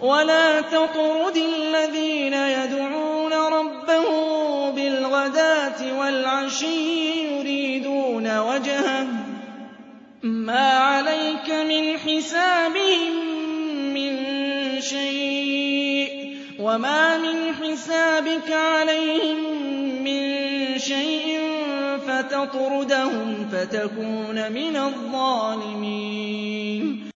وَلَا تَطْرُدِ الَّذِينَ يَدْعُونَ رَبَّهُم بِالْغَدَاةِ وَالْعَشِيِّ يُرِيدُونَ وَجْهَهُ ۖ مَا عَلَيْكَ مِنْ حِسَابِهِم مِّن شَيْءٍ وَمَا مِنْ حِسَابِكَ عَلَيْهِم مِّن شَيْءٍ فَتَطْرُدَهُمْ فَتَكُونَ مِنَ الظَّالِمِينَ